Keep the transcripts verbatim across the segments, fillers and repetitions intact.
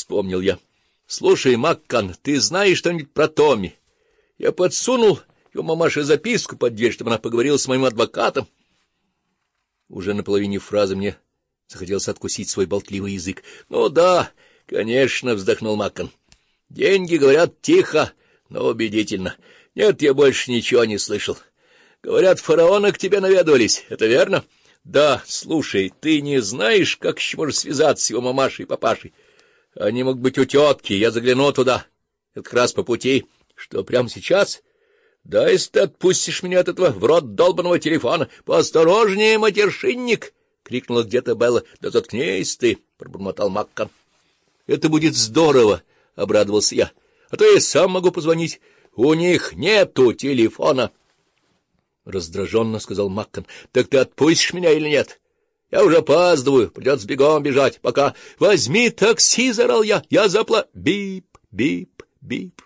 вспомнил я. — Слушай, Маккан, ты знаешь что-нибудь про Томми? Я подсунул его мамаше записку под дверь, чтобы она поговорила с моим адвокатом. Уже на половине фразы мне захотелось откусить свой болтливый язык. — Ну да, конечно, — вздохнул Маккан. — Деньги говорят тихо, но убедительно. Нет, я больше ничего не слышал. Говорят, фараоны к тебе наведывались. Это верно? — Да, слушай, ты не знаешь, как еще можешь связаться с его мамашей и папашей? Они могут быть у тетки, я загляну туда. Это как раз по пути. Что, прямо сейчас? Да, если ты отпустишь меня от этого в рот долбаного телефона. — Поосторожнее, матершинник! — крикнула где-то Белла. — Да заткнись ты! — пробормотал Маккан. — Это будет здорово! — обрадовался я. — А то я сам могу позвонить. — У них нету телефона! — раздраженно сказал Маккан. — Так ты отпустишь меня или нет? Я уже опаздываю, придется бегом бежать. Пока. — Возьми такси! — заорал я. — Я запла... Бип, бип, бип.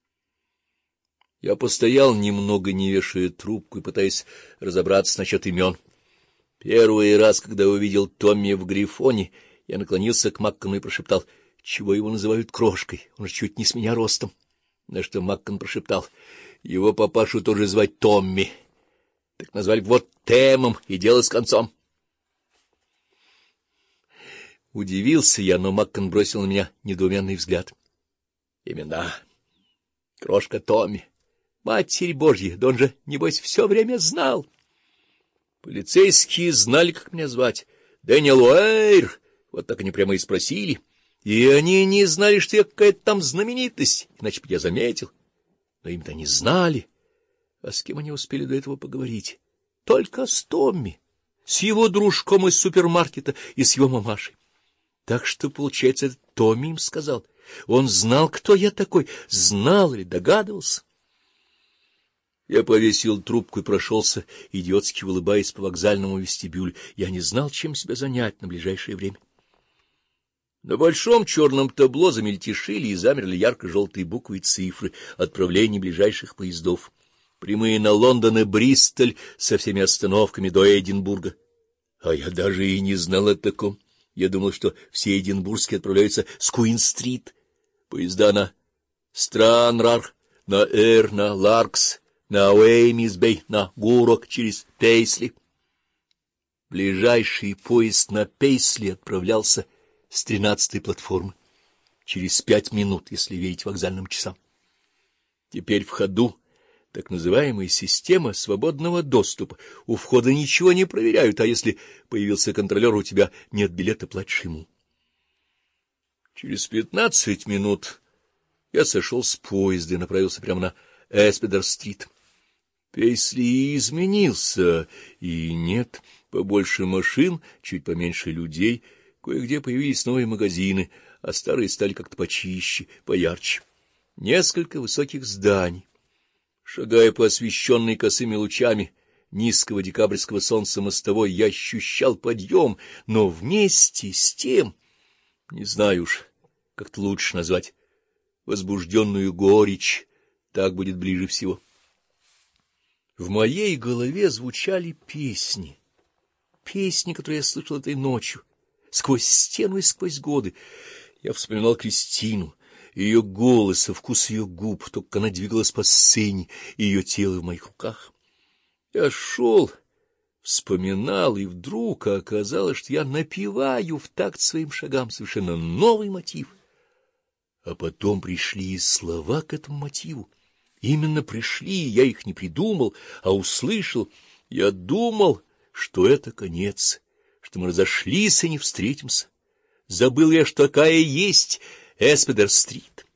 Я постоял немного, не вешая трубку и пытаясь разобраться насчет имен. Первый раз, когда увидел Томми в Грифоне, я наклонился к Маккану и прошептал: — Чего его называют крошкой? Он же чуть не с меня ростом. На что Маккан прошептал: — Его папашу тоже звать Томми. Так назвали вот Тэмом, и дело с концом. Удивился я, но Маккан бросил на меня недоуменный взгляд. Имена. Крошка Томми. Матерь Божья, да он же, небось, все время знал. Полицейские знали, как меня звать. Дэниел Уэйр. Вот так они прямо и спросили. И они не знали, что я какая-то там знаменитость, иначе бы я заметил. Но им-то не знали. А с кем они успели до этого поговорить? Только с Томми, с его дружком из супермаркета и с его мамашей. Так что, получается, это Томми им сказал. Он знал, кто я такой, знал или догадывался. Я повесил трубку и прошелся, идиотски улыбаясь по вокзальному вестибюлю. Я не знал, чем себя занять на ближайшее время. На большом черном табло замельтешили и замерли ярко-желтые буквы и цифры отправлений ближайших поездов. Прямые на Лондон и Бристоль со всеми остановками до Эдинбурга. А я даже и не знал о таком. Я думал, что все эдинбургские отправляются с Куин-стрит. Поезда на Странрар, на Эр, на Ларкс, на Уэймисбей, на Гурок через Пейсли. Ближайший поезд на Пейсли отправлялся с тринадцатой платформы. Через пять минут, если верить вокзальным часам. Теперь в ходу так называемая система свободного доступа. У входа ничего не проверяют, а если появился контролер, у тебя нет билета, платишь ему. Через пятнадцать минут я сошел с поезда и направился прямо на Эспедер-стрит. Пейсли изменился, и нет, побольше машин, чуть поменьше людей, кое-где появились новые магазины, а старые стали как-то почище, поярче. Несколько высоких зданий. Шагая по освещенной косыми лучами низкого декабрьского солнца мостовой, я ощущал подъем, но вместе с тем, не знаю уж, как-то лучше назвать, возбужденную горечь, так будет ближе всего. В моей голове звучали песни, песни, которые я слышал этой ночью, сквозь стену и сквозь годы. Я вспоминал Кристину, ее голос, вкус ее губ, то, как она двигалась по сцене, и ее тело в моих руках. Я шел, вспоминал, и вдруг оказалось, что я напеваю в такт своим шагам совершенно новый мотив. А потом пришли и слова к этому мотиву. Именно пришли, я их не придумал, а услышал. Я думал, что это конец, что мы разошлись и не встретимся. Забыл я, что такая есть Эспедер-стрит.